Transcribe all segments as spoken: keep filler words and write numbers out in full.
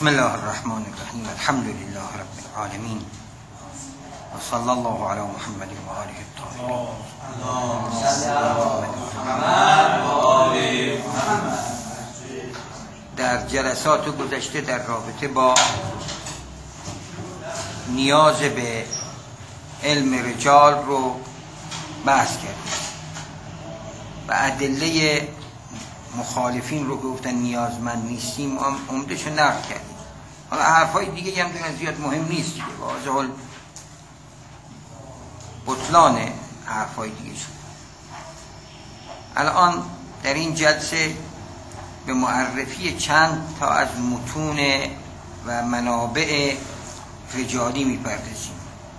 بسم الله الرحمن الرحیم. الحمد لله رب العالمین و صلی الله علی محمد و آله الطاهرین. در جلسات گذشته در رابطه با نیاز به علم رجال رو بحث کردیم و ادله مخالفین رو گفتن نیازمند نیستیم عمده‌شو نقل کردیم. حالا حرفای دیگه هم دیگه زیاد مهم نیست دیگه، واضح ال بطلان حرفای دیگه شد. الان در این جلسه به معرفی چند تا از متون و منابع رجالی میپردازیم.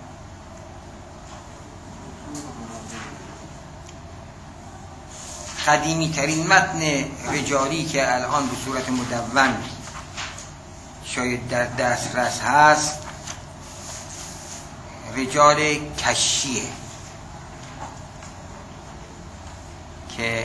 قدیمی ترین متن رجالی که الان به صورت مدون شاید در دسترس هست رجال کشیه که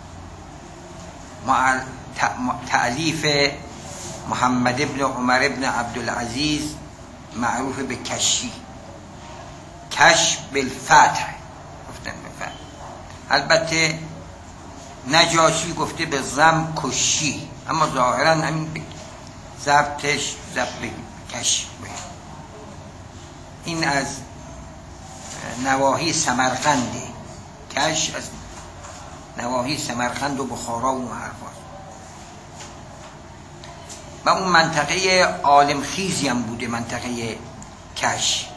تألیف محمد ابن عمر ابن عبدالعزیز معروف به کشی، کش بالفتح گفتن به فتح. البته نجاشی گفته به ضم کشی، اما ظاهرا همین ضبطش ضبط کش. این از نواحی سمرقنده، کش از نواحی سمرقند و بخارا و اون حرفاست و اون منطقه عالم خیزی هم بوده، منطقه کش.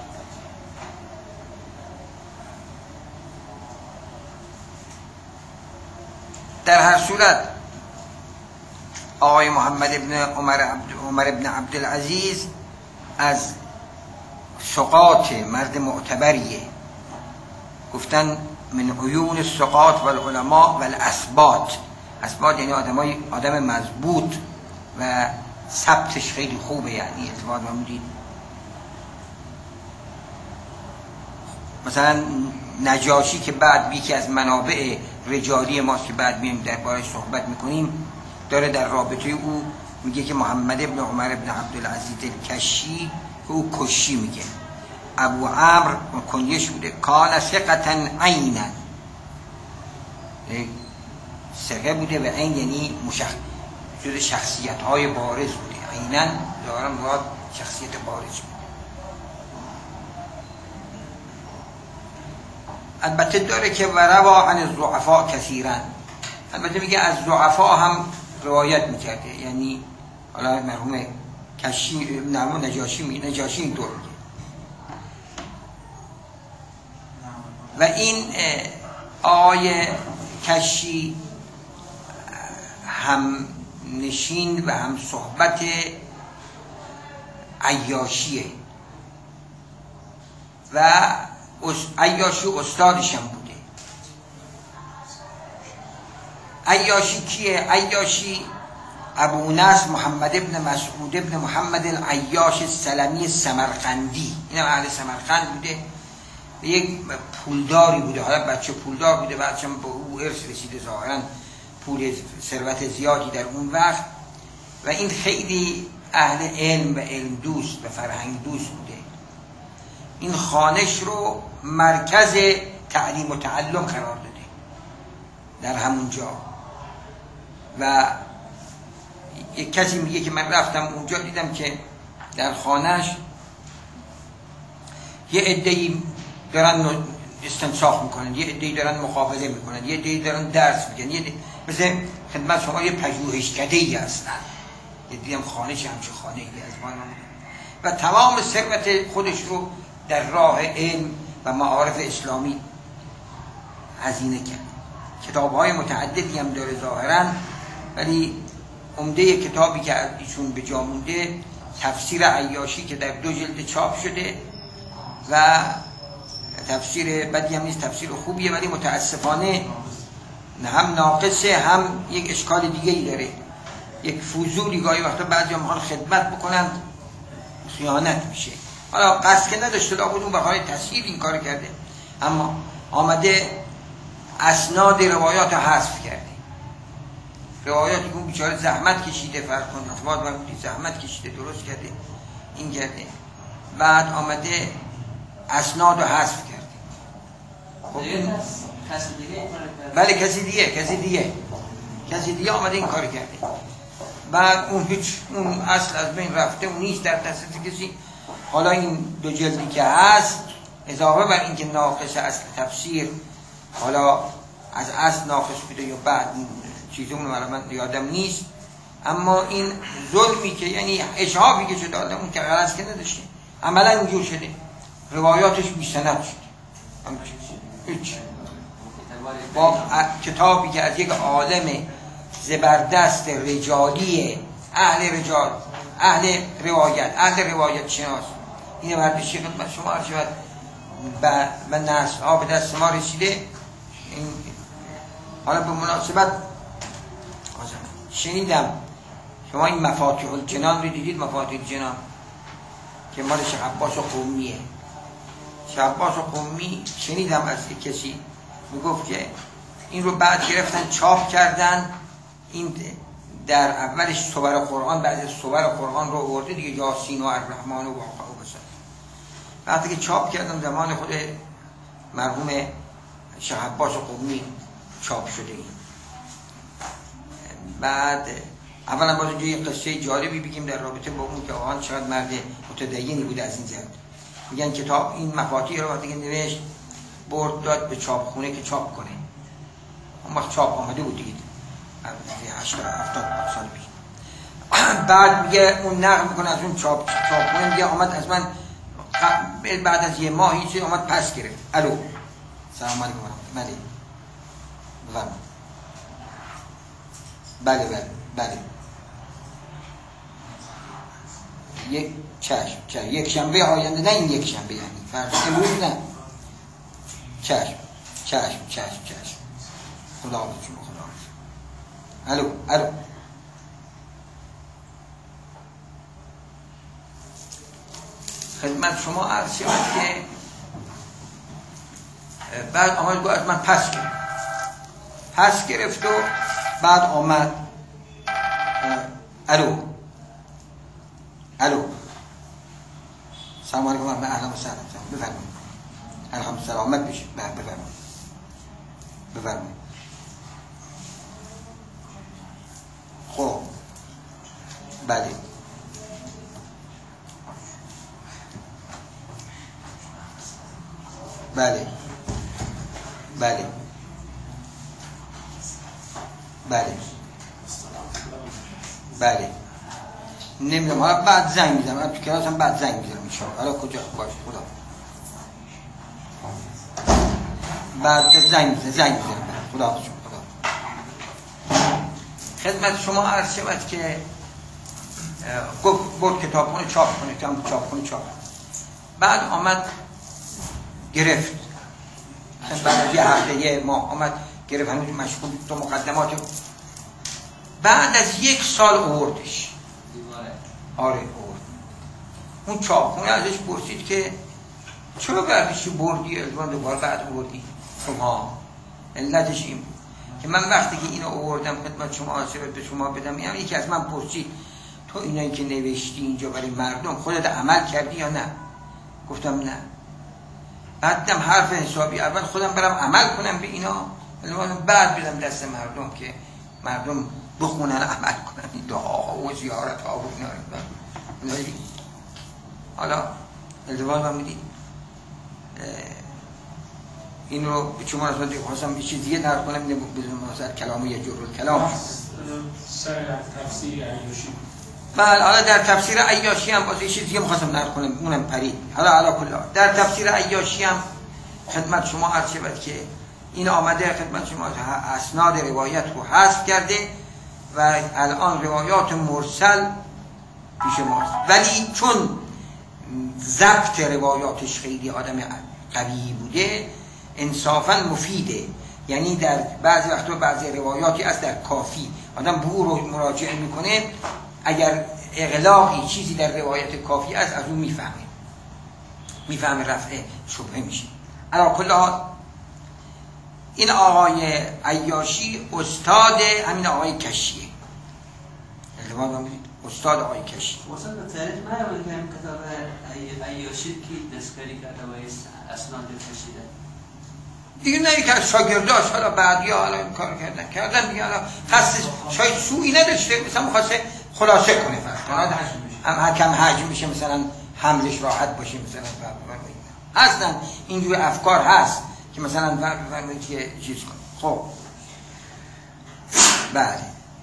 در هر صورت آقای محمد ابن عمر, عبد عمر ابن عبدالعزیز از ثقات مرد معتبریه، گفتن من عیون الثقات و العلماء و الاسبات. اسبات یعنی آدمای آدم مضبوط و ثبتش خیلی خوبه، یعنی اعتبار نمودید. مثلا نجاشی که بعد یکی از منابع رجالی ماست که بعد میایم دربارش صحبت میکنیم، داره در رابطه او میگه که محمد ابن عمر ابن عبدالعزیز الکشی او کشی میگه. ابو عمرو کنیش بوده، کان ثقة عینا، ثقه بوده و عین یعنی مشخص جز شخصیت های بارز بوده. عینا ظاهرا مراد شخصیت بارز بوده. البته داره که و روا عن الضعفاء کثیرا، البته میگه از ضعفا هم روایت میکرده، یعنی حالا مرحوم کشی نمو نجاشی می نجاشی این طور میگه. و این آقای کشی هم نشین و هم صحبت عیاشیه و عیاشی استادش هم بوده. عیاشی کیه؟ عیاشی ابو نصر محمد ابن مسعود ابن محمد العیاش السلمی سمرقندی، این هم اهل سمرقند بوده و یک پولداری بوده. حالا بچه پولدار بوده، بعدش هم به او ارث رسیده، ظاهرا پول ثروت زیادی در اون وقت. و این خیلی اهل علم و علم دوست و فرهنگ دوست بوده. این خانش رو مرکز تعلیم و تعلم قرار داده در همون جا. و یک کسی میگه که من رفتم اونجا دیدم که در خانهش یه عده‌ای دارن استنساخ میکنن، یه عده‌ای دارن مقابله میکنن، یه عده‌ای دارن درس میگن، یه مثل خدمت شما یه پژوهشکده‌ای هستن. دیدم خانه‌ش همچه خانه‌ای از ما و تمام ثروت خودش رو در راه علم و معارف اسلامی هزینه کرد. کتاب‌های متعددی هم داره ظاهراً، ولی عمده کتابی که ایشون به جا مونده تفسیر عیاشی که در دو جلد چاپ شده و تفسیر بدی هم نیست، تفسیر خوبیه، ولی متاسفانه هم ناقصه، هم یک اشکال دیگه ای داره. یک فضولی گاهی وقتا بعضی هم میخوان خدمت بکنن، خیانت میشه. حالا قصد که نداشته، لابد اون بخواه تصحیح این کار کرده، اما آمده اسناد روایات رو حذف کرده. روایاتی که اون بیچاره زحمت کشیده، فرض کن اعتماد بر زحمت کشیده، درست کرده، این کرده، بعد آمده اسناد رو حذف کرده. خب این کسی دیگه بله کسی دیگه کسی دیگه کسی دیگه آمده این کار کرده. بعد اون هیچ اون اصل از بین رفته، اون نیست در دسترس کسی. حالا این دو جلدی که هست اضافه بر اینکه ناقص اصل تفسیر، حالا از اصل ناقص بوده یا بعد چیزی اون من یادم نیست، اما این ظلمی که یعنی اشهابی که شده اون که غلط که نداشته، عملا اینجور شده، روایاتش بی سند شده. هیچ با کتابی که از یک عالم زبردست رجالی اهل رجال، اهل روایت، اهل روایت شناس، این برداشتی خدمت شما عرض شود و نسل ها به دست ما رسیده. این حالا به مناسبت شنیدم شما این مفاتیح الجنان رو دیدید؟ مفاتیح الجنان که مال شیخ عباس قمیه. شیخ عباس قمی شنیدم از کسی میگفت که این رو بعد گرفتن چاپ کردن، این در اولش صور قرآن، بعد از صور قرآن رو آورده دیگه، یاسین و الرحمن و واقع و بسر. بعد که چاپ کردن زمان خود مرحوم شیخ عباس قمی چاپ شده. این بعد اولا باز اینجا یه قصه جالبی بگیم در رابطه با اون که آقا چقدر مرد متدینی بوده از این جهت. میگن کتاب این مفاتیح رو وقتی که نوشت برد داد به چاپخونه که چاپ کنه. اون وقت چاپ آمده بود دیگه هشتاد هفتاد سال پیش. بعد میگه اون نقل میکنه از اون چاپ چاپخونه، میگه آمد از من بعد از یه ماه هیچی آمد پس گرفت. الو سلام علیکم. بله بله بله بله یک چشم چشم یک شنبه آینده، نه این یک شنبه، یعنی فرض امروز نه. چشم چشم چشم چشم خدا حافظ شما، خدا حافظ. الو الو خدمت شما عرض شود که بعد آمد گفت از من پس گرفت پس گرفت و بعد آمد الو الو سلام علیکم، اهلا و سهلا، بفرمایید. الحمد سلامت بشه، بفرمایید بفرمایید. خب بله بله بله بله بله نمیدونم، حالا بعد زنگ میزنم، تو کلاس هم بعد زنگ میزنم ان شاء الله. حالا کجا باشه خدا بعد زنگ میزنم زنگ میزنم خدا حافظ شما، خدا. خدمت شما عرض شود که گفت برد کتابخونه چاپ کنه، تام چاپخونه چاپ. بعد آمد گرفت، بعد از یه هفته یه ماه آمد گرفت، هنوز مشغول تو مقدمات. بعد از یک سال آوردش. آره آورد. اون چاپخونه ازش پرسید که چرا برداشتی بردی الوان دوباره بعد آوردی؟ شما علتش این بود که من وقتی که اینو آوردم خدمت شما آسیبت به شما بدم، یعنی یکی از من پرسید تو اینایی که نوشتی اینجا برای مردم خودت عمل کردی یا نه؟ گفتم نه. بعدم حرف حسابی اول خودم برم عمل کنم به اینا، بعد بدم دست مردم که مردم بخونن عمل کنن این دعاها و زیارت ها و اینا. حالا التماس من میدید این رو به شما نسبت خواستم یه چیز دیگه نقل کنم، بدون مناسبت کلام یه جور کلام سر تفسیر عیاشی. بله حالا در تفسیر عیاشی هم باز یه چیز دیگه می‌خواستم نقل کنم، اونم پرید. حالا علا کلا در تفسیر عیاشی هم خدمت شما عرض شود که این آمده خدمت شما اسناد روایت رو حذف کرده و الان روایات مرسل پیش ماست، ولی چون ضبط روایاتش خیلی آدم قوی بوده انصافا مفیده. یعنی در بعضی وقتا بعضی روایاتی از در کافی آدم به او رو مراجعه میکنه، اگر اغلاقی چیزی در روایت کافی است از اون میفهمه میفهمه رفع شبهه میشه. علی کل حال این آقای عیاشی استاد همین آقای کشیه. اعتماد فرمودید استاد آقای کشی واسه تاریخ معلومه که هم کتاب عیاشی کی دستکاری کرده و اسناد کشیده دیگه نه یک از شاگرداش حالا بعدی حالا این کار کردن کردن دیگه حالا قصدش شاید سوئی نداشته مثلا می‌خواسته خلاصه کنه فرض هم حکم حج میشه مثلا حملش راحت باشه مثلا اصلا اینجور افکار هست که مثلا فرمایید که چیز کنه. خب بله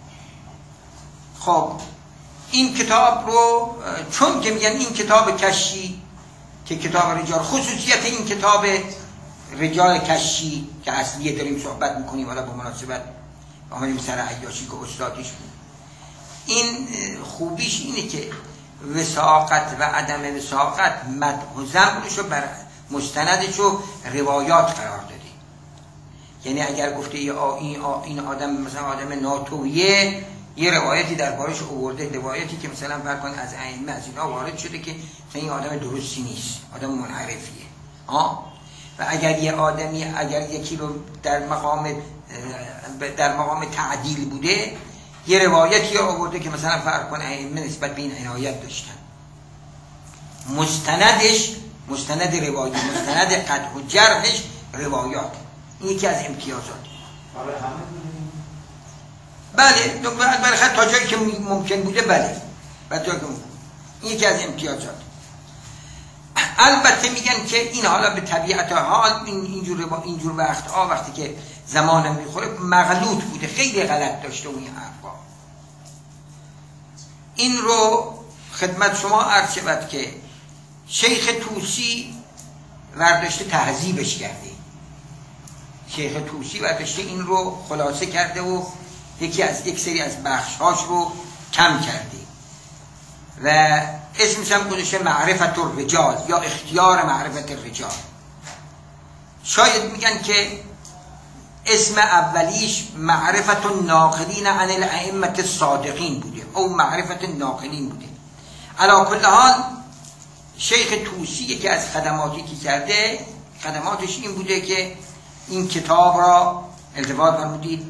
خب این کتاب رو چون که میگن این کتاب کشی که کتاب رجال خصوصیت این کتاب رجال کشی که اصلیه داریم صحبت میکنیم حالا با مناسبت آمدیم سر عیاشی که استادیش بود این خوبیش اینه که وثاقت و عدم وثاقت مدح و ذمش رو بر مستندش رو روایات قرار داده یعنی اگر گفته این آدم مثلا آدم ناتویه یه روایتی دربارش آورده روایتی که مثلا فرض کن از ائمه از اینا وارد شده که این آدم درستی نیست آدم منحرفیه ها و اگر یه آدمی اگر یکی رو در مقام در مقام تعدیل بوده یه روایتی آورده که مثلا فرض کن ائمه نسبت به این عنایت داشتن مستندش مستند روایی مستند قدح و جرحش روایات این یکی از امتیازات بله برای خط تا جایی که ممکن بوده بله تا جایی که ممکن. این یکی از امتیازات البته میگن که این حالا به طبیعت حال این اینجور اینجور وقت ها وقتی که زمان میخوره مغلوط بوده خیلی غلط داشته اون حرفا این رو خدمت شما عرض شود که شیخ طوسی ورداشته تهذیبش کرده شیخ طوسی ورداشته این رو خلاصه کرده و یکی از یک سری از بخشهاش رو کم کرده و اسمش هم گذاشته معرفت الرجال یا اختیار معرفت الرجال شاید میگن که اسم اولیش معرفت الناقلین عن الائمه الصادقین بوده او معرفت الناقلین بوده علی کل حال شیخ طوسی یکی از خدماتی که کرده خدماتش این بوده که این کتاب را التفات فرمودید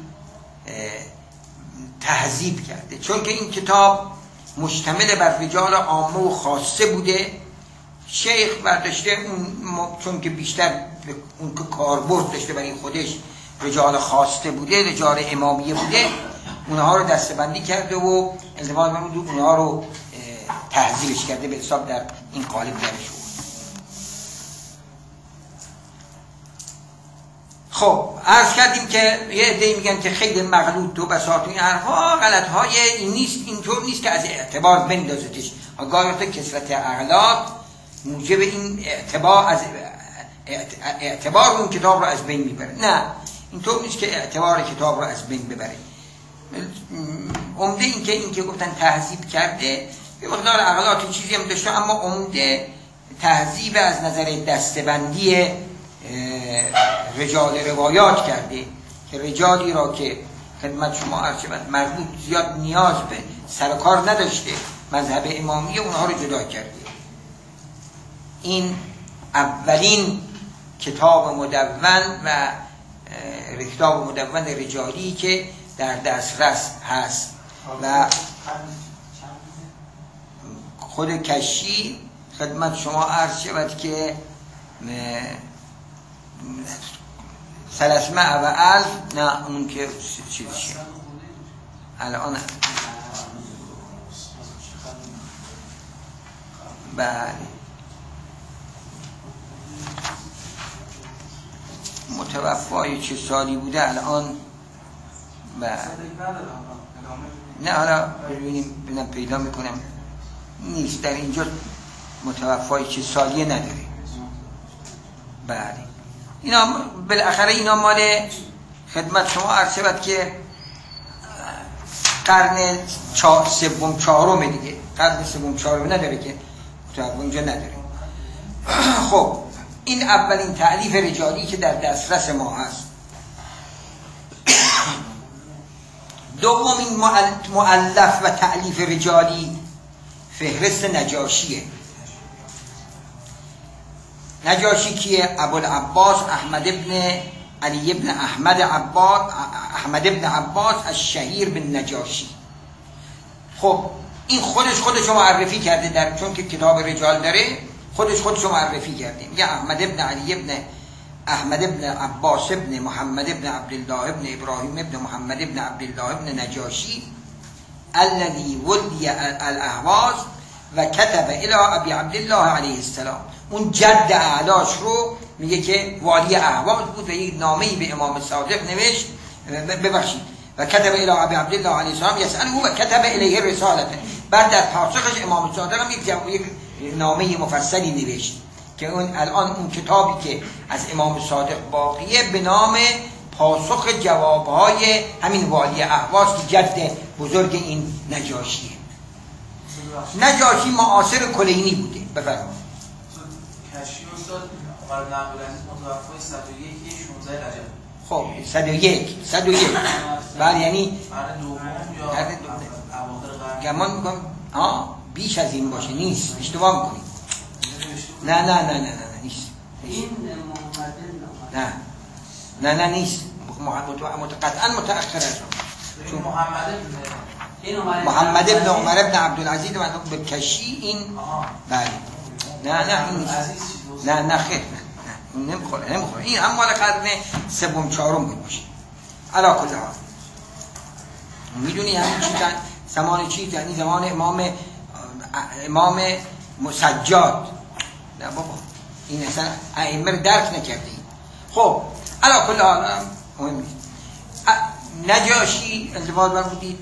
تهذیب کرده چون که این کتاب مشتمل بر رجال عامه و خاصه بوده شیخ برداشته اون چون که بیشتر اون که کاربرد داشته برای خودش رجال خاصه بوده رجال امامیه بوده اونها رو دسته‌بندی کرده و التفات فرمودید اونها رو تهذیبش کرده به حساب در این قالب درش بود. خب عرض کردیم که یه عده‌ای میگن که خیلی مغلوط و بساط این حرفا غلط های این نیست اینطور نیست که از اعتبار بندازتش گاهی وقتا کثرت اغلاط موجب این اعتبار از اعتبار اون کتاب رو از بین میبره نه اینطور نیست که اعتبار کتاب رو از بین ببره عمده این که این که گفتن تهذیب کرده یه مقدار اغلاط چیزی هم داشته اما عمده تهذیب از نظر دستبندی رجال روایات کرده که رجالی را که خدمت شما عرض شود مربوط زیاد نیاز به سر کار نداشته مذهب امامیه اونها رو جدا کرده این اولین کتاب مدون و کتاب مدون رجالی که در دسترس هست و خود کشی خدمت شما عرض شود که سلسمه و الف نه اون که چیز شد الان بله متوفای چه سالی بوده الان بله نه حالا ببینیم ببینم پیدا میکنم نیست در اینجا متوفای چه سالیه نداره بله اینا بالاخره اینا مال خدمت شما عرض شود که قرن سوم چهارم دیگه قرن سوم چهارم نداره که متوفا اینجا نداره خب این اولین تألیف رجالی که در دسترس ما هست دومین مؤلف و تألیف رجالی فهرست نجاشیه نجاشی کیه؟ ابوالعباس احمد ابن علی ابن احمد عباس احمد ابن عباس الشهیر بن نجاشی خب این خودش خودش رو معرفی کرده در چون که کتاب رجال داره، خودش خودش رو معرفی کرده. میگه احمد ابن علی ابن احمد ابن عباس ابن محمد ابن عبدالله ابن ابراهیم ابن محمد ابن عبدالله ابن نجاشی الذي ولي الاهواز و کتب الى ابی عبدالله علیه السلام. اون جد اعلاش رو میگه که والی اهواز بود و یک نامه‌ای به امام صادق نوشت، ببخشید و کتب الى ابی عبدالله علیه السلام یسأله و کتب الیه رسالته. بعد در پاسخش امام صادق هم یک نامه مفصلی نوشت که اون الان اون کتابی که از امام صادق باقیه به نام پاسخ جوابهای همین والی اهواز که جد بزرگ این نجاشیه. نجاشی معاصر کلینی بوده. بفرمایید. کشی استاد عمر بن عبدالعزیز متوفی صد و یک شانزده رجب. خب صد و یک صد و یک بله، یعنی قرن دوم یا اواخر قرن گمان میکنم ها بیش از این باشه. نیست، اشتباه میکنید. نه نه نه نه نه نیست. این محمد بن نه نه نه نیست، قطعا متأخر است. چون محمد این محمد ابن عمر ابن عبدالعزیز و به کشی این بله. نه نه این نه نه خیر نه نه نمیخوره نمیخوره این هم مال قرن سوم چهارم بود باشه. علا کل حال میدونی همین چی زمان چی یعنی زمان امام امام مسجاد. نه بابا این اصلا ائمه رو درک نکرده. خب علا کل حال مهم نیست. نجاشی انتفاض بر بودید.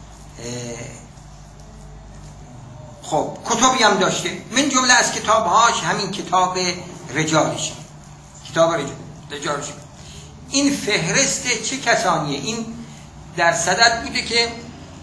خب کتابی هم داشته، من جمله از کتابهاش همین کتاب رجالش، کتاب رجال رجالش. این فهرست چه کسانیه؟ این در صدد بوده که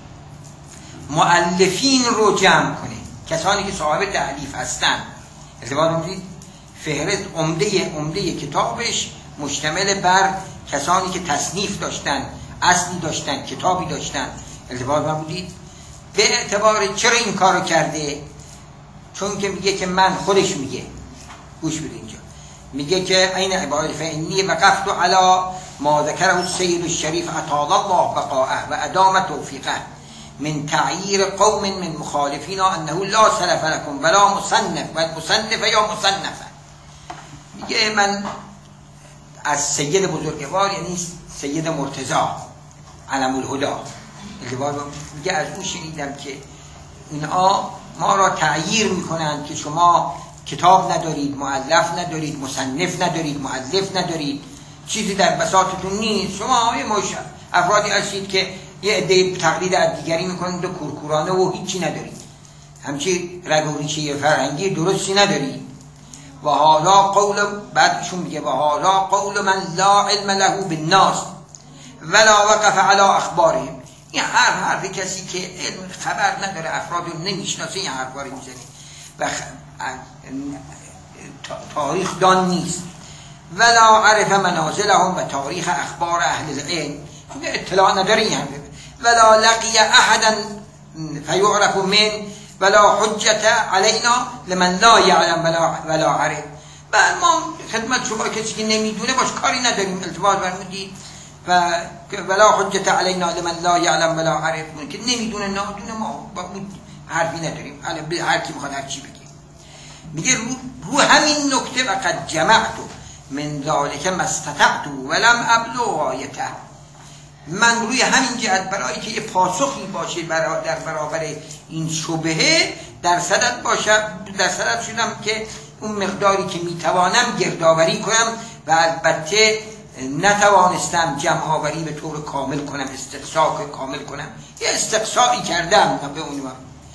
مؤلفین رو جمع کنه، کسانی که صاحب تألیف هستن. ارتباط می‌دید فهرست عمده عمده کتابش مشتمل بر کسانی که تصنیف داشتن، اصلی داشتن، کتابی داشتن. ارتباط بودید به اعتبار چرا این کارو کرده؟ چون که میگه که من خودش میگه گوش بده اینجا میگه که این عبارت فإنی وقفت علی ما ذکره السید الشریف اطال الله بقاءه و ادام توفیقه من تعییر قوم من مخالفینا انه لا سلف لكم ولا مصنف و مصنف یا مصنفه. میگه من از سید بزرگوار یعنی سید مرتضی علم الهدا میگه از اون شنیدم که اینا ما را تعییر میکنند که شما کتاب ندارید، مؤلف ندارید، مصنف ندارید، مؤلف ندارید، چیزی در بساطتون نیست. شما یه مش افرادی هستید که یه عده تقلید از دیگری میکنید و کورکورانه و هیچی ندارید، همچی رگ و ریشه فرهنگی درستی ندارید. و حالا قول بعدشون میگه و حالا قول من لا علم له بالناس ولا وقف على اخبارهم. این هر حرف کسی که علم خبر نداره، افراد رو نمیشناسه، این حرفا رو میزنه و تاریخ دان نیست. ولا عرف منازلهم و تاریخ اخبار اهل العلم، اطلاع نداره این حرف. ولا لقی احدا فیعرف من ولا حجت علینا لمن لا یعلم ولا ولا عرف. و ما خدمت شما کسی که نمیدونه باش کاری نداریم، التفات فرمودید و ولا حجت علینا لمن لا یعلم ولا عرف، که نمیدونه نادونه ما با حرفی نداریم. حالا هر کی میخواد هر چی بگه. میگه رو, رو همین نکته وقد جمعت من ذلك ما استطعت ولم ابلغ غایته. من روی همین جهت برای که یه پاسخی باشه برای در برابر این شبهه در صدد باشم، در صدد شدم که اون مقداری که میتوانم گردآوری کنم و البته نتوانستم جمع آوری به طور کامل کنم، استقصا کامل کنم. یه استقصایی کردم به اون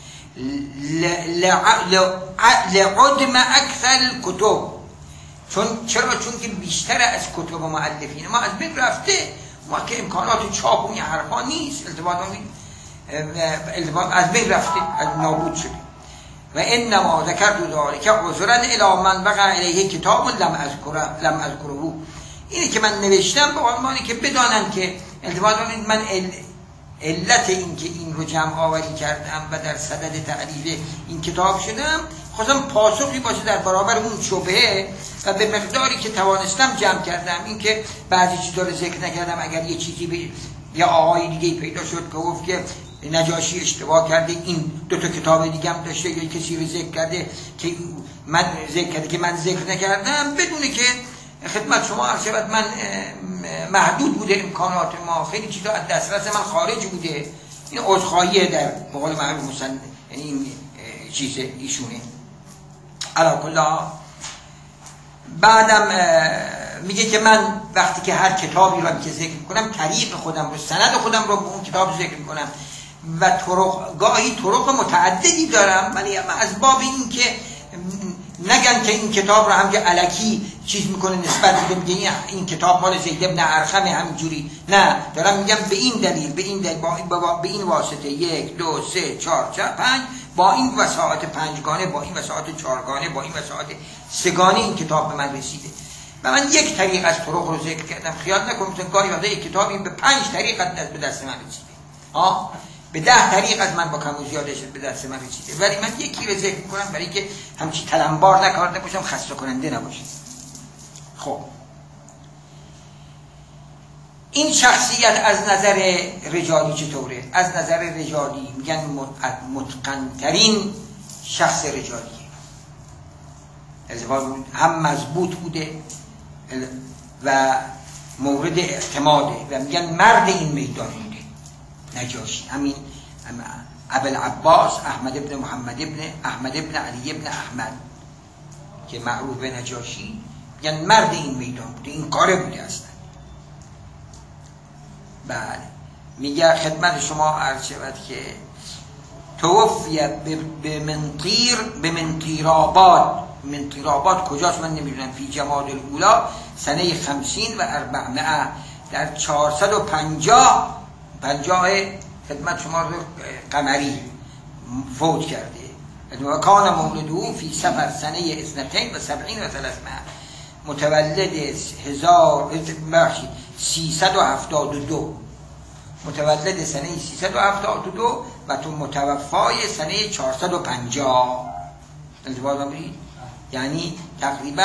لعدم اکثر کتب. چون چرا؟ چون که بیشتر از کتب و مؤلفین ما از بین رفته، ما که امکانات چاپ و این حرفا نیست، التباط از بین رفته، از نابود شده. و انما ذکرت ذلك عذرا الی من وقع علیه کتاب لم اذکره لم اذکره. اینی که من نوشتم به عنوانی که بدانن که التباط من علت این که این رو جمع آوری کردم و در صدد تعلیف این کتاب شدم، خواستم پاسخی باشه در برابر اون شبهه و به مقداری که توانستم جمع کردم. این که بعضی چیزا رو ذکر نکردم، اگر یه چیزی به یا آقای دیگه پیدا شد که گفت که نجاشی اشتباه کرده، این دو تا کتاب دیگه هم داشته، یا کسی رو ذکر کرده که من ذکر کرده که من ذکر نکردم، بدونه که خدمت شما عرض شود من محدود بوده امکانات ما، خیلی چیزا از دسترس من خارج بوده. این عذرخواهی در بقول معروف مسن، یعنی این چیز ایشونه. علا کلا بعدم میگه که من وقتی که هر کتابی رو که ذکر کنم طریق خودم رو، سند خودم رو به اون کتاب ذکر کنم و طرق، گاهی طرق متعددی دارم، ولی از باب این که نگن که این کتاب رو هم که الکی چیز میکنه نسبت میده این کتاب مال زید بن ارقم همینجوری، نه، دارم میگم به این دلیل، به این دلیل، با این, با به این واسطه یک دو سه چهار چهار پنج، با این وساعت پنجگانه، با این وساعت چهارگانه، با این وساعت سگانه این کتاب به من رسیده و من یک طریق از طرق رو ذکر کردم. خیال نکنید گاهی وقتا یک کتابی به پنج طریق به دست من رسیده، ها، به ده طریق از من با کم و زیادش به دست من رسیده، ولی من یکی رو ذکر کنم برای که همچی تلمبار نکارده باشم، خسته کننده نباشه. خب این شخصیت از نظر رجالی چطوره؟ از نظر رجالی میگن متقن‌ترین شخص رجالیه، هم مضبوط بوده و مورد اعتماده و میگن مرد این میدان بوده نجاشی. همین ابوالعباس احمد ابن محمد ابن احمد ابن علی ابن احمد که معروف به نجاشی، میگن مرد این میدان بوده، این کاره بوده اصلا. بله، میگه خدمت شما عرض شود که توفی به منطیر، به منطیرآباد. منطیرآباد کجاست من نمیدونم، فی جماد الاولا سنه خمسین و اربعمائه، در چهارصد و پنجاه پنجاه خدمت شما قمری فوت کرده. و کان مولده فی سفر سنه اثنتین و سبعین و ثلاثمائه، متولد هزار سیصد و هفتاد و دو، متولد سنه سیصد و هفتاد و دو و تو متوفای سنه چهارصد و پنجاه. انتباه دارید؟ یعنی تقریبا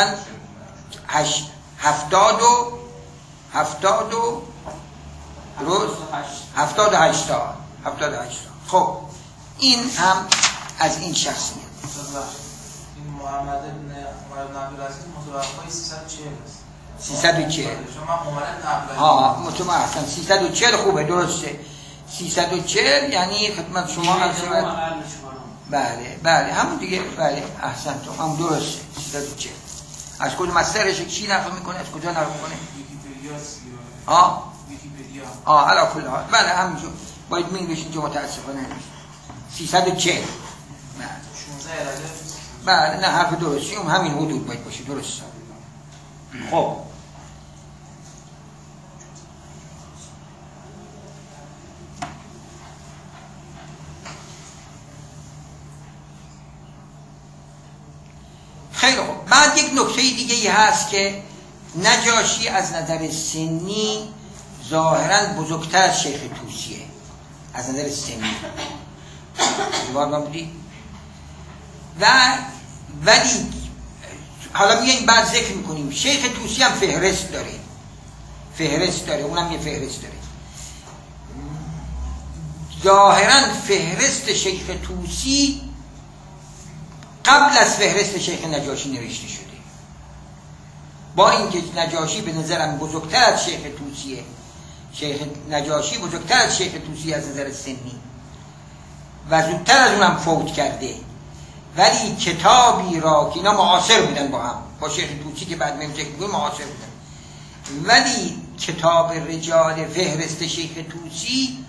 هفتاد و هفتاد و روز هفتاد و هشتا هفتاد و هشتا. خب این هم از این شخصیت. این محمد بن عمر بن عبدالعزیز متوفای سیصد و چهل است. سیصد و چهل. شما عمر بن عبدالعزیز ها متوفا سیصد و چهل. خوبه، درسته. سیصد و چهل یعنی خدمت شما عرض شود. بله بله همون دیگه، بله احسنتم، هم درسته. سیصد و چهل. از کجا مصدرش چی نقل میکنه، از کجا نقل میکنه؟ ویکی‌پدیا. ها ویکی‌پدیا. آه علا کل حال. بله همینجور باید میگوش اینجا متاسفانه سیصد و چهل. بله شانزده رجب. بله نه حرف درستی، اون همین حدود باید باشه، درست. خب خیلی خوب. بعد یک نکته دیگه ای هست که نجاشی از نظر سنی ظاهرا بزرگتر از شیخ طوسیه، از نظر سنی دیوار بودی و ولی حالا میگه بعد ذکر میکنیم شیخ طوسی هم فهرست داره، فهرست داره اونم یه فهرست داره. ظاهرا فهرست شیخ طوسی قبل از فهرست شیخ نجاشی نوشته شده، با اینکه نجاشی به نظرم بزرگتر از شیخ طوسیه، شیخ نجاشی بزرگتر از شیخ طوسی از نظر سنی و زودتر از اونم فوت کرده، ولی کتابی را که اینا معاصر بودن با هم، با شیخ طوسی که بعد میگه که معاصر بودن، ولی کتاب رجال فهرست شیخ طوسی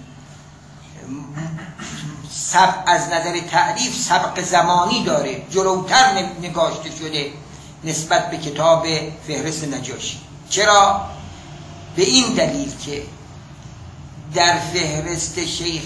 سب از نظر تعریف سبق زمانی داره، جلوتر نگاشته شده نسبت به کتاب فهرست نجاشی. چرا؟ به این دلیل که در فهرست شیخ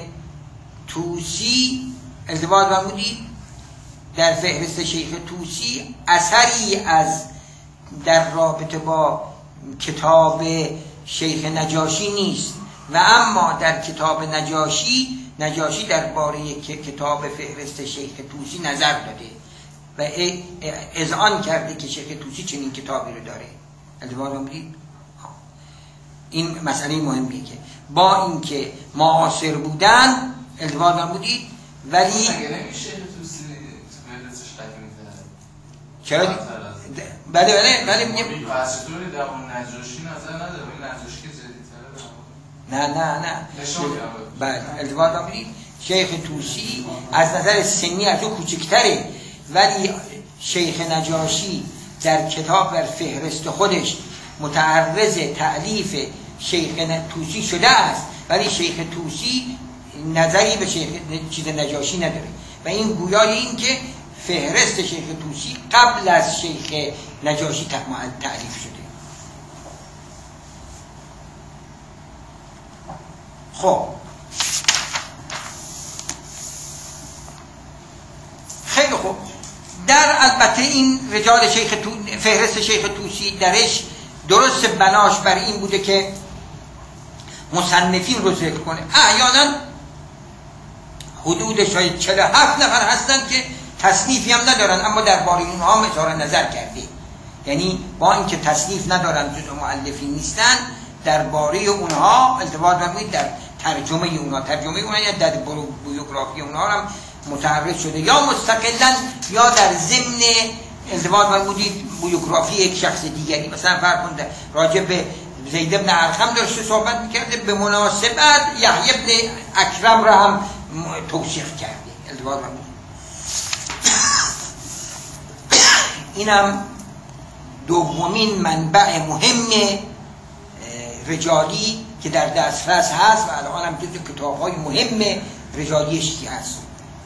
طوسی ازدواج فرمودید، در فهرست شیخ طوسی اثری از در رابطه با کتاب شیخ نجاشی نیست و اما در کتاب نجاشی نجاشی درباره کتاب فهرست شیخ طوسی نظر داده و اذعان کرده که شیخ طوسی چنین کتابی رو داره. ازدواج فرمودید. این مسئله مهمیه که با اینکه معاصر بودن التفات فرمودید. ولی مگه نمیشه توسی فهرستش قدیمی تره؟ چرا؟ بله بله بله میگم پس چطوری در اون نجاشی نظر نداره؟ این نجاشی که جدیدتره نه نه نه نشان بله التفات فرمودید. شیخ طوسی از نظر سنی از او کوچکتره، ولی شیخ نجاشی در کتاب بر فهرست خودش متعرض تألیف شیخ طوسی شده است، ولی شیخ طوسی نظری به شیخ چیز نجاشی نداره و این گویای این که فهرست شیخ طوسی قبل از شیخ نجاشی تألیف شده. خب خیلی خوب. در البته این رجال شیخ تو... فهرست شیخ طوسی درش درست بناش بر این بوده که مصنفین رو ذکر کنه. احیانا حدود شاید چهل و هفت نفر هستن که تصنیفی هم ندارن، اما درباره اونها هم اظهار نظر کرده. یعنی با اینکه تصنیف ندارن، جزء مؤلفین نیستن، درباره اونها التفات فرمودید در ترجمه اونها ترجمه اونها یا در بیوگرافی اونها هم متعرض شده، یا مستقلا یا در ضمن التفات فرمودید بیوگرافی یک شخص دیگری. مثلا فرض کنید راجع به زید بن ارقم داشته صحبت می‌کرده، به مناسبت یحیی بن اکرم را هم توصیف کرده. التفات فرمودید اینم دومین منبع مهم رجالی که در دسترس هست و الان هم جزو کتاب‌های مهم رجالی شیعه هست.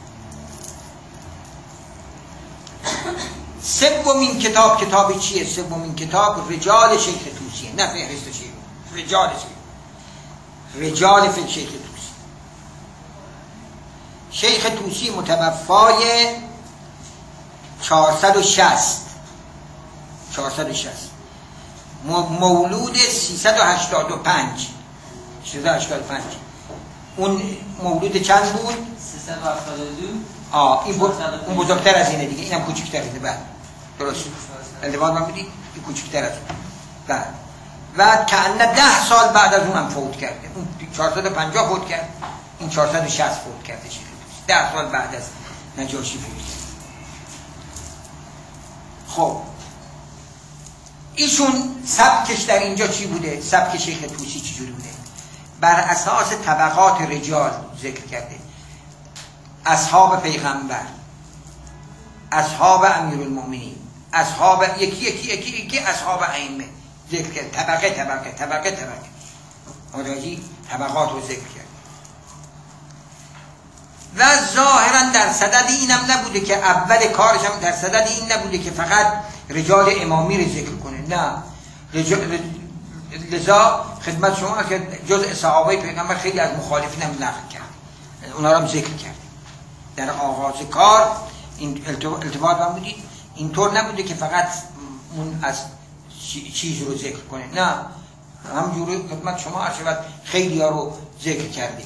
سومین کتاب کتاب چیه؟ سومین کتاب رجال شیخ طوسیه، نه فهرست شیخ، رجال شیخ، رجال فی شیخ طوسی. شیخ طوسی متوفای چهارصد و شصت چهارصد و شصت، مولود سیصد و هشتاد و پنج سیصد و هشتاد و پنج. اون مولود چند بود؟ سیصد و هفتاد و دو. آه این بود، اون بزرگتر از اینه دیگه، اینم کوچکتر است. بعد درست التفات من بدید این کوچکتر از اون. بعد و کأن ده سال بعد از اونم فوت کرده. اون چهارصد و پنجاه فوت کرد، این چهارصد و شصت فوت کرده. شیخ طوسی ده سال بعد از نجاشی فوت کرد. خب ایشون سبکش در اینجا چی بوده؟ سبک شیخ طوسی چی جوری بوده؟ بر اساس طبقات رجال ذکر کرده. اصحاب پیغمبر، اصحاب امیرالمومنین، اصحاب یکی یکی یکی یکی اصحاب ائمه ذکر کرد. طبقه طبقه طبقه طبقه متوجهی؟ طبقات رو ذکر کرد. و ظاهرا در صدد اینم نبوده که اول کارش هم در صدد این نبوده که فقط رجال امامی رو ذکر کنه، نه. رجال لذا خدمت شما که جزء صحابه پیغمبر خیلی از مخالفین هم نقل کرد، اونا رو هم ذکر کرد در آغاز کار. این التفات فرمودید اینطور نبوده که فقط اون از چیز رو ذکر کنه، نه، همجوری خدمت شما عرض شود خیلی ها رو ذکر کرده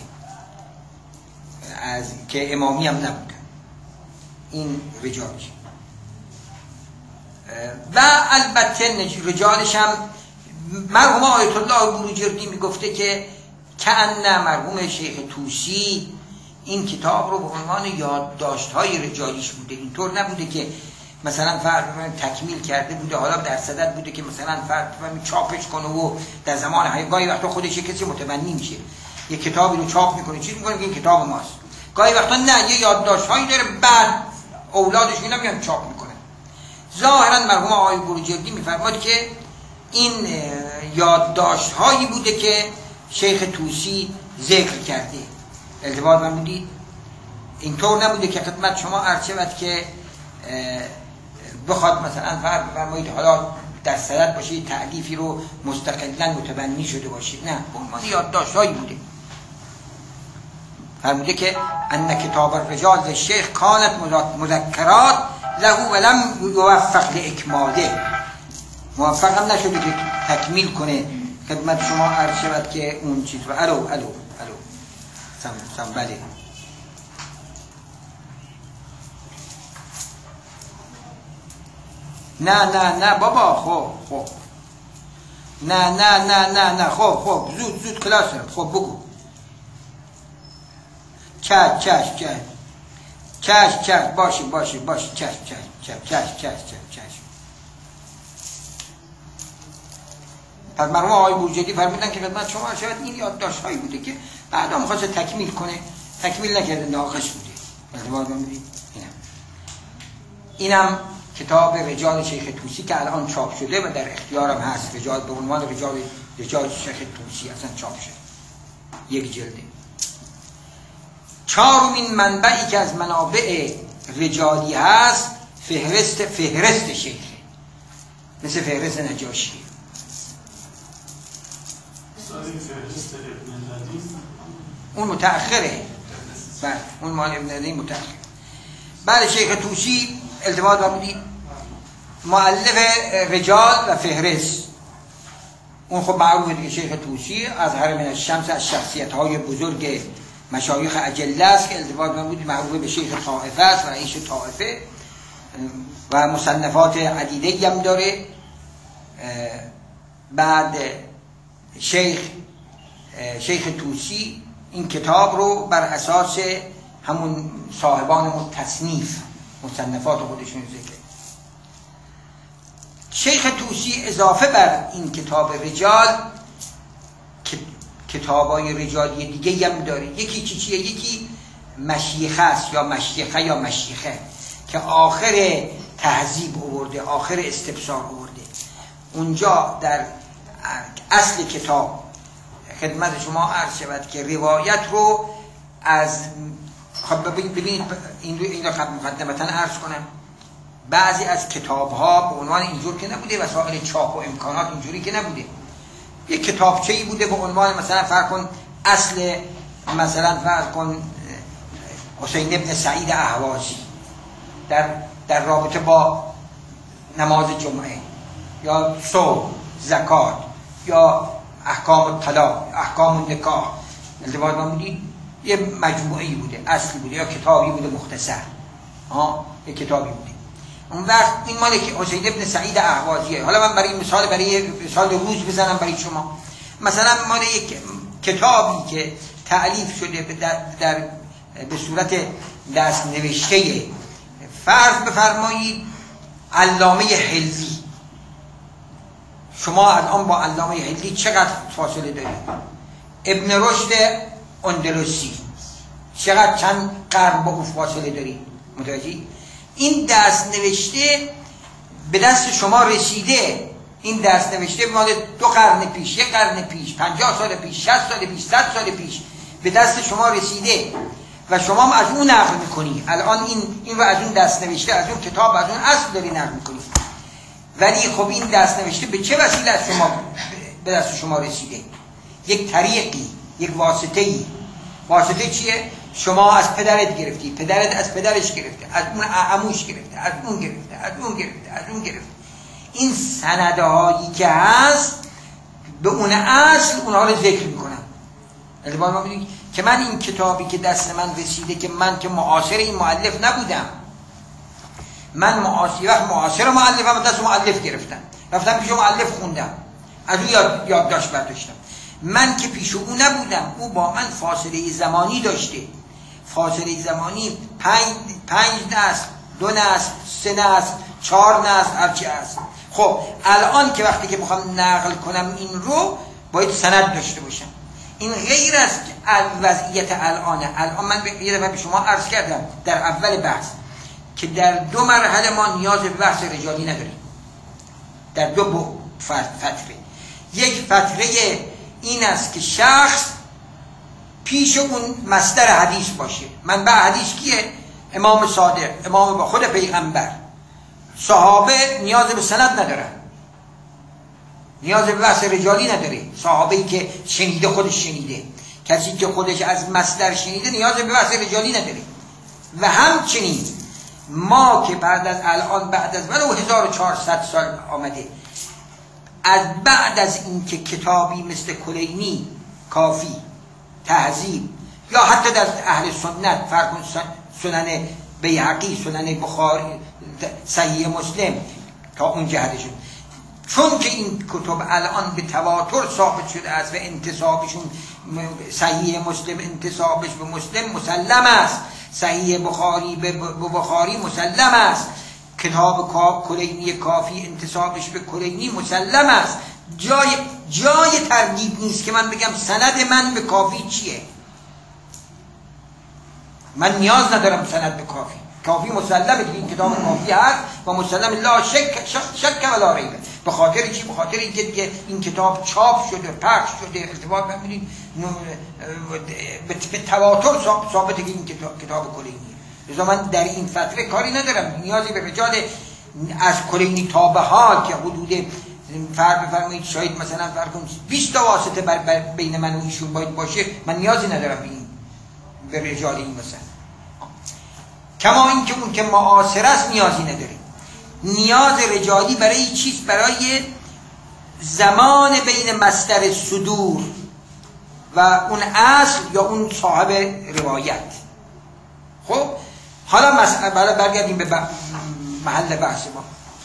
از که امامی هم نبودن این رجالش. و البته رجالش هم مرحوم آیت الله بروجردی میگفته که کأن مرحوم شیخ طوسی این کتاب رو به عنوان یادداشت‌های رجالیش بوده، اینطور نبوده که مثلا فرض تکمیل کرده بوده، حالا در صدد بوده که مثلا فرض چاپش کنه و در زمان حیگاهی وقتا خودش کسی متبنی میشه یه کتابی رو چاپ میکنه، چیز میکنه که این کتاب ماست. گاهی وقتا نه، یه یادداشت‌هایی داره، بعد اولادش اینا میان چاپ میکنه. ظاهرا مرحوم آقای بروجردی میفرماد که این یادداشت‌هایی بوده که شیخ طوسی ذکر کرده. التفات من بودید اینطور نبوده که خدمت شما عرض شود که بخواد مثلا فرض بفرمایید حالا در صدد باشه تألیفی رو مستقلا متبنی شده باشه، نه، به عنوان یادداشت‌هایی بوده. فرموده که ان کتاب الرجال شیخ کانت مذکرات له ولم یوفق لاکماله، موفق هم نشده که تکمیل کنه. خدمت شما عرض شود که اون چیز رو الو الو الو سم سم بله نه نه نه بابا خب خب نه نه نه نه نه خب خب زود زود کلاس خب بگو. چش چش چش چش چش باشه باشه باشه چش چش چش چش چش چش. پس مرحوم آقای بورجردی فرمودن که خدمت شما شاید این یادداشت‌هایی بوده که بعدا می‌خواسته تکمیل کنه، تکمیل نکرده، ناقص بوده. اعتبار بگیرید. اینم اینم کتاب رجال شیخ طوسی که الان چاپ شده و در اختیارم هست. رجال به عنوان رجال رجال شیخ طوسی اصلا چاپ شده، یک جلده. چهارمین منبعی که از منابع رجالی هست فهرست فهرست شیخه، مثل فهرست نجاشی. اون متأخره، بله اون مال ابن عدی متأخر. بعد شیخ طوسی التباط بودید مؤلف رجال و فهرست. اون خب معروفه دیگه، شیخ طوسی از هرم الشمس، از شخصیت های بزرگ مشایخ اجله است که التباط بودید، معروفه به شیخ طائفه است و رئیس طائفه و مصنفات عدیده هم داره. بعد شیخ شیخ طوسی این کتاب رو بر اساس همون صاحبان تصنیف مصنفات خودشون ذکر. شیخ طوسی اضافه بر این کتاب رجال کتابای رجالی دیگه هم داره. یکی چی چیه؟ یکی مشیخه است یا مشیخه یا مشیخه که آخر تهذیب آورده، آخر استبصار آورده. اونجا در اصل کتاب خدمت شما عرض شود که روایت رو از خب ببینید این رو این رو خب مقدمتا عرض کنم. بعضی از کتاب ها به عنوان اینجور که نبوده، وسایل چاپ و امکانات اینجوری که نبوده. یک کتابچه‌ای بوده به عنوان مثلا فرض کن اصل مثلا فرض کن حسین ابن سعید اهوازی در در رابطه با نماز جمعه یا صوم، زکات یا احکام طلاق، احکام نکاح. التباط ما بودید یه مجموعه‌ای بوده، اصلی بوده یا کتابی بوده مختصر. ها یه کتابی بوده. اون وقت این مال که حسین ابن سعید اهوازیه. حالا من برای مثال برای مثال روز بزنم برای شما. مثلا مال یک کتابی که تألیف شده در, در به صورت دست نوشته، فرض بفرمایید علامه حلزی. شما الان با علامه حلزی چقدر فاصله دارید؟ ابن رشد اندلسی چقدر چند قرن با او فاصله دارید؟ متوجه؟ این دست نوشته به دست شما رسیده. این دست نوشته مال دو قرن پیش، یک قرن پیش، پنجاه سال پیش، شصت سال پیش، صد سال پیش به دست شما رسیده و شما هم از اون نقل میکنی. الان این این رو از اون دست نوشته، از اون کتاب، از اون اصل داری نقل میکنی. ولی خب این دست نوشته به چه وسیله از شما به دست شما رسیده؟ یک طریقی، یک واسطه‌ای. واسطه چیه؟ شما از پدرت گرفتی، پدرت از پدرش گرفته، از اون عموش گرفته، از اون گرفته، از اون گرفته، از اون گرفته. این سندهایی که هست به اون اصل اونها رو ذکر میکنم. البته ما میگیم که من این کتابی که دست من رسیده که من که معاصر این مؤلف نبودم، من معاصر وقت معاصر مؤلفم دست مؤلف گرفتم، رفتم پیش مؤلف خوندم، از اون یاد یادداشت برداشتم. من که پیش او نبودم، او با من فاصله زمانی داشته، فاصله زمانی پنج پنج نسل، دو نسل، سه نسل، چهار نسل، هرچی هست. خب الان که وقتی که میخوام نقل کنم این رو باید سند داشته باشم. این غیر از وضعیت الانه. الان من یه دفعه به شما عرض کردم در اول بحث که در دو مرحله ما نیاز به بحث رجالی نداریم، در دو فتره. یک فتره این است که شخص پیش اون مصدر حدیث باشه. منبع حدیث کیه؟ امام صادق، امام با خود پیغمبر. صحابه نیاز به سند ندارن، نیاز به بحث رجالی نداره. صحابه‌ای که شنیده خودش شنیده، کسی که خودش از مصدر شنیده نیاز به بحث رجالی نداره. و همچنین ما که بعد از الان بعد از ولو هزار و چهارصد سال آمده، از بعد از این که کتابی مثل کلینی، کافی، تهذیب یا حتی در اهل سنت فرق سنن بیهقی، سنن بخاری، صحیح مسلم تا اون جهتشون، چون که این کتب الان به تواتر ثابت شده است و انتسابشون صحیح مسلم انتسابش به مسلم مسلم است، صحیح بخاری به بخاری مسلم است، کتاب کلینی کافی انتسابش به کلینی مسلم است. جای جای تردید نیست که من بگم سند من به کافی چیه. من نیاز ندارم سند به کافی، کافی مسلمه که این کتاب کافی هست و مسلم لا شک شک ولا ریبه. به خاطر چی؟ به خاطر اینکه دیگه این کتاب چاپ شده، پخش شده، ارتباط ببینید به تواتر ثابته که این کتاب کتاب کلینیه. لذا من در این فتره کاری ندارم، نیازی به رجال از کلینی تا به حال که حدود فرق بفرمایید شاید مثلا فرق کنید بیست تا واسطه بر, بر بین من و ایشون باید باشه، من نیازی ندارم به این به رجال این مثلا. کما اینکه اون که معاصر است نیازی نداریم. نیاز رجالی برای چیست؟ برای زمان بین مصدر صدور و اون اصل یا اون صاحب روایت. خب حالا مسئله برگردیم به محل بحث ما.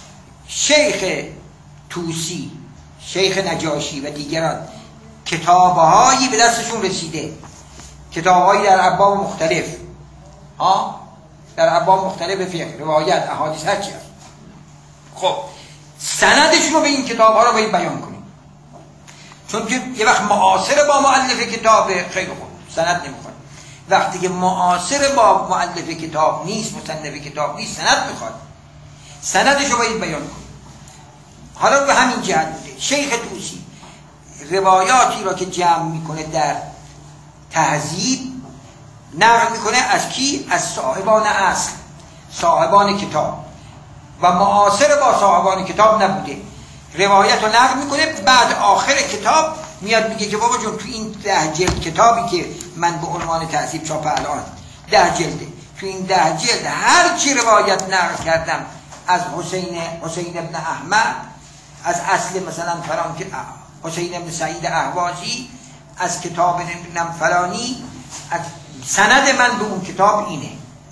شیخ طوسی، شیخ نجاشی و دیگران کتابهایی به دستشون رسیده، کتابهایی در ابواب مختلف، ها در ابواب مختلف فقه، روایت، احادیث، هر چی هست. خب سندشون رو به این کتاب‌ها رو باید بیان کنیم، چون که یه وقت معاصر با مؤلف کتاب خیلی خوب سند نمیخواد، وقتی که معاصر با مؤلف کتاب نیست، مصنف کتاب نیست، سند میخواد. سندش رو باید بیان کنیم. حالا به همین جهت بوده شیخ طوسی روایاتی را که جمع میکنه در تهذیب نقل میکنه از کی؟ از صاحبان اصل، صاحبان کتاب، و معاصر با صاحبان کتاب نبوده. روایت رو نقل میکنه، بعد آخر کتاب میاد میگه که بابا جون تو این ده جلد کتابی که من به عنوان تهذیب چاپ الان ده جلده، تو این ده جلد هر چی روایت نقل کردم از حسین حسین ابن احمد، از اصل مثلا فران حسین ابن سعید اهوازی، از کتاب نمیدونم فلانی، از سند من به اون کتاب اینه،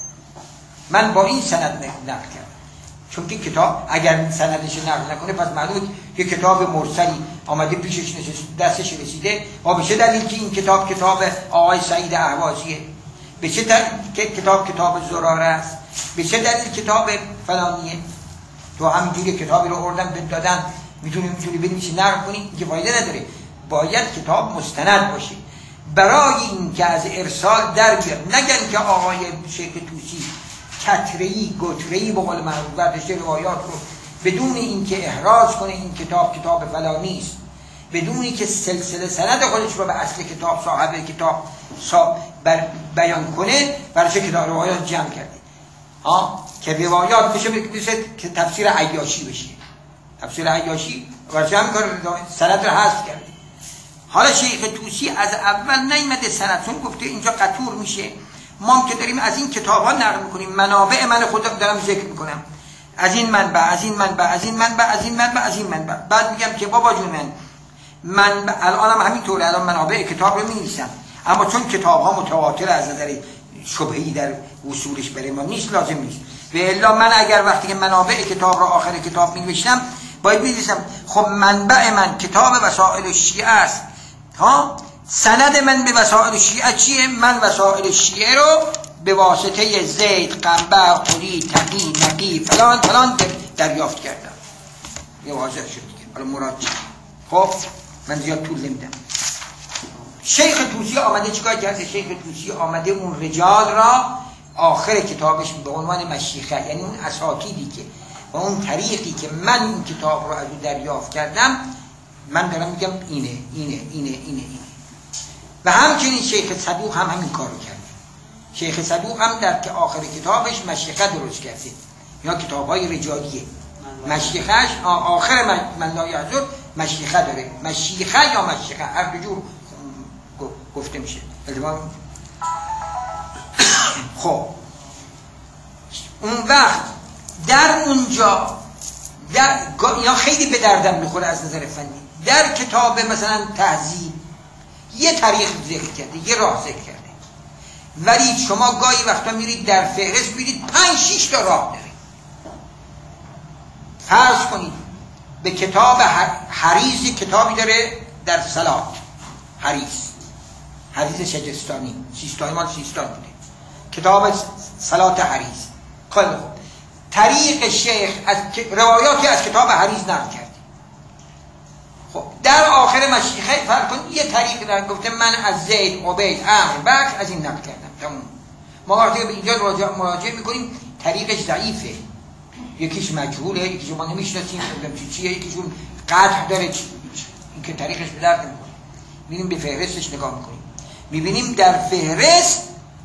من با این سند نقل کردم. چون که کتاب اگر سندش نقل نکنه پس معلومه که کتاب مرسلی آمده پیشش نشسته، دستش رسیده، و به چه دلیل که این کتاب کتاب آقای سعید اهوازیه، به چه دلیل که کتاب کتاب زراره است، به چه دلیل کتاب فلانیه. تو همینجوری کتابی رو آوردن بهت دادن میتونی میتونی بنویسی نقل کنی که فایده نداره. باید کتاب مستند باشه برای این که از ارسال در بیاد. نگن که آقای شیخ طوسی کتره‌ای گتره‌ای به قول معروف برداشته روایات رو بدون اینکه احراز کنه این کتاب کتاب فلانی است، بدون اینکه سلسله سند خودش رو به اصل کتاب صاحب کتاب بر بیان کنه، برای چه کتاب روایات جمع کرده ها که روایات بشه مثل که تفسیر عیاشی بشه. تفسیر عیاشی برای چه همین کار سند رو حذف کرده. حالا شیخ طوسی از اول نیامده سند، چون گفته اینجا قطور میشه، ما که داریم از این کتاب ها نقل میکنیم، منابع من خودم دارم ذکر میکنم، از این منبع از این منبع از این منبع از این منبع از این منبع، بعد میگم که بابا جون من من الانم همینطوره، الان منابع کتاب رو می‌نویسم، اما چون کتاب ها متواتر از نظر شبهه‌ای در اصولش برای ما نیست، لازم نیست. و الا من اگر وقتی که منابع کتاب رو آخر کتاب می‌نوشتم باید می‌نویسم خب منبع من کتاب وسائل الشیعه است، ها سند من به وسائل شیعه چیه؟ من وسائل شیعه رو به واسطه زید، قنبع، قلی، تقی، نقی فلان فلان دریافت کردم. یه واضح شد دیگه. حالا مراد چیه؟ خب من زیاد طول نمیدم. شیخ طوسی آمده چیکار کرده؟ شیخ طوسی آمده اون رجال را آخر کتابش به عنوان مشیخه، یعنی اون اساطیری که و اون طریقی که من این کتاب رو از اون دریافت کردم، من دارم میگم اینه اینه اینه اینه اینه. و همچنین شیخ صدوق هم همین کارو کرده. شیخ صدوق هم در که آخر کتابش مشیخه درست کرده، یا کتاب‌های رجالیه. مشیخهش آخر من, من لا یحضر مشیخه داره، مشیخه یا مشیخه هر دو جور گفته میشه. خب اون وقت در اونجا در یا خیلی به دردم میخوره از نظر فنی، در کتاب مثلا تهذیب یه طریق ذکر کرده، یه راه ذکر کرده، ولی شما گاهی وقتا میرید در فهرست میرید پنج شیش تا راه داره. فرض کنید به کتاب حریز کتابی داره در صلات، حریز حریص شجستانی، سیستانی مال سیستان بوده. کتاب صلات حریص. خیلی خوب. طریق شیخ از روایاتی از کتاب حریص نقل کرد. خب در آخر مشیخه فرق کن یه طریق در گفته من از زید، عبید، عمرو، بکر از این نقل کردم. تموم. ما وقتی به اینجا مراجعه میکنیم طریقش ضعیفه. یکیش مجهوله، یکیش ما نمیشناسیم، چی چیه، یکیشون قطع داره، این که طریقش به درد نمیخوره. میبینیم به فهرستش نگاه میکنیم. میبینیم در فهرست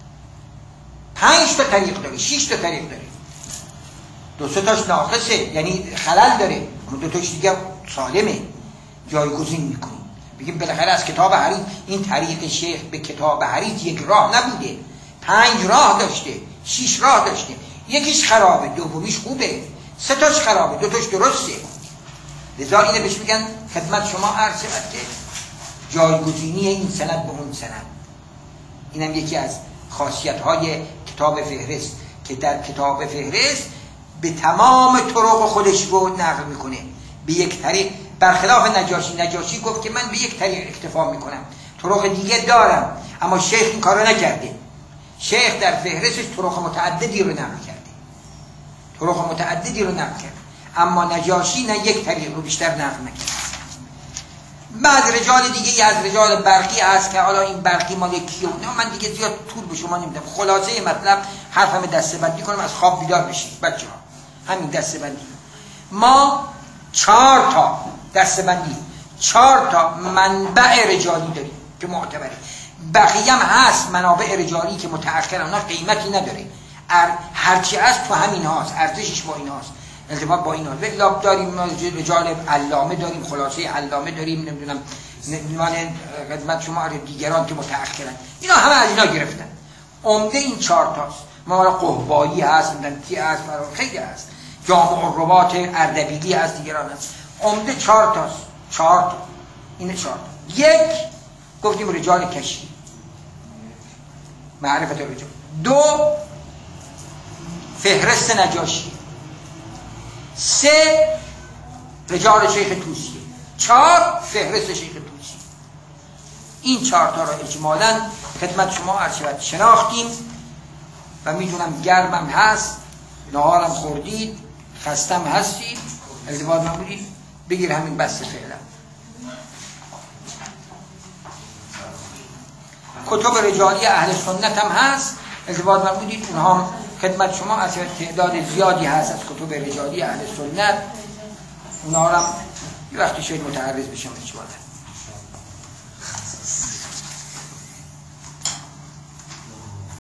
پنج تا طریق داره، شش تا طریق داره. دو سه تاش ناقصه، یعنی خلل داره، اما دو تاش دیگه سالمه. جایگزین میکنیم. بگیم بالاخره از کتاب حریص این طریق شیخ به کتاب حریص یک راه نبوده، پنج راه داشته، شش راه داشته. یکیش خرابه، دومیش خوبه، سه تاش خرابه، دو تاش درسته. لذا اینه بهش میگن خدمت شما عرض شود که جایگزینی این سند به اون سند. اینم یکی از خاصیت‌های کتاب فهرست که در کتاب فهرست به تمام طرق خودش رو نقل میکنه به یک طریق، برخلاف نجاشی. نجاشی گفت که من به یک طریق اکتفا میکنم، طرق دیگه دارم، اما شیخ این کارو نکرده. شیخ در فهرستش طرق متعددی رو نقل کرده، طرق متعددی رو نقل کرده، اما نجاشی نه یک طریق رو بیشتر نقل نکرد. بعد رجال دیگه از رجال برقی هست که حالا این برقی مال کیه، نه من دیگه زیاد طول به شما نمیدم. خلاصه مطلب حرفم دسته‌بندی کنم از خواب بیدار بشید بچه‌ها. همین دسته‌بندی. ما چهار تا دسته‌بندی، چهار تا منبع رجالی داریم که معتبره. بقیه هم هست منابع رجالی که متأخرن، اونا قیمتی نداره. هرچی هست تو همین هاست، ارزشش با این هاست، ارتباط با این هاست. لاب داریم، رجال علامه داریم، خلاصه علامه داریم، نمیدونم مال خدمت شما دیگران که متأخرن، اینا همه از اینا گرفتن. عمده این چهار تاست. مال قهبایی هست، میدونم کی هست، خیلی هست. جامع الروات اردبیلی هست، دیگران هست. عمده چهار تاست. چهار تا. این چهار تا. یک گفتیم رجال کشی، معرفت رجال. دو فهرست نجاشی. سه رجال شیخ توسیه. چهار فهرست شیخ توسی. این چهار تا را اجمالاً خدمت شما عرض شود شناختیم و میدونم گرمم هست، نهارم خوردید، خستم هستید، ازدواج نبودید، بگیر همین بس فعلا. کتب رجالی اهل سنت هم هست، ازدواج نبودید، اونها هم خدمت شما از تعداد زیادی هست از کتب رجالی اهل سنت، اونها هم یه وقتی شاید متعرض بشم اجمالاً.